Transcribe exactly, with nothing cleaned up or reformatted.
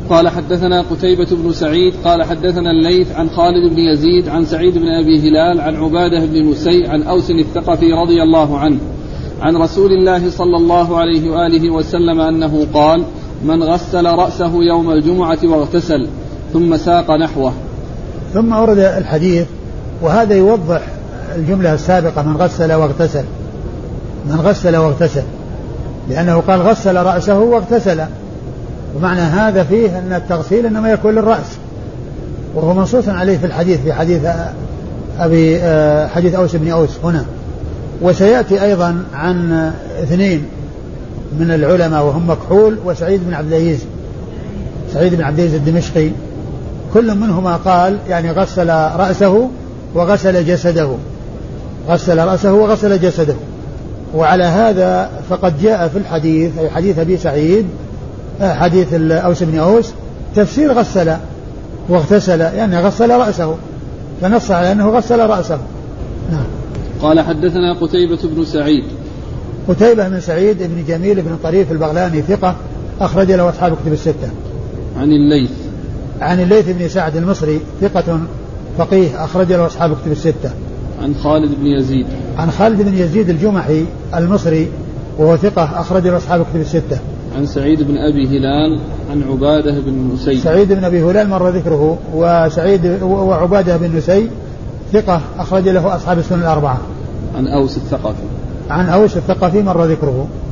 قال حدثنا قتيبة بن سعيد قال حدثنا الليث عن خالد بن يزيد عن سعيد بن أبي هلال عن عبادة بن نسي عن أوس الثقفي رضي الله عنه عن رسول الله صلى الله عليه وآله وسلم أنه قال: من غسل رأسه يوم الجمعة واغتسل ثم ساق نحوه. ثم أورد الحديث وهذا يوضح الجملة السابقة: من غسل واغتسل، من غسل واغتسل، لأنه قال غسل رأسه واغتسل، ومعنى هذا فيه أن التغسيل إنما يكون للرأس، وهو منصوص عليه في الحديث في حديث أبي حديث أوس بن أوس هنا. وسيأتي أيضا عن اثنين من العلماء وهم مكحول وسعيد بن عبد العزيز، سعيد بن عبد العزيز الدمشقي، كل منهما قال يعني غسل رأسه وغسل جسده، غسل رأسه وغسل جسده. وعلى هذا فقد جاء في الحديث أي حديث أبي سعيد حديث أوس بن أوس تفسير غسل واغتسل، يعني غسل رأسه، فنص على أنه غسل رأسه. نعم. قال حدثنا قتيبة بن سعيد. قتيبة بن سعيد بن جميل بن طريف البغلاني ثقة أخرج له أصحاب كتب الستة. عن الليث. عن الليث بن سعد المصري ثقة فقيه أخرج له أصحاب كتب الستة. عن خالد بن يزيد. عن خالد بن يزيد الجمحي المصري وهو ثقة أخرج له أصحاب كتب الستة. عن سعيد بن أبي هلال عن عبادة بن نسي. سعيد بن أبي هلال مر ذكره، وسعيد وعبادة بن نسي ثقة أخرج له أصحاب السنن الأربعة. عن أوس الثقفي. عن أوس الثقفي مر ذكره.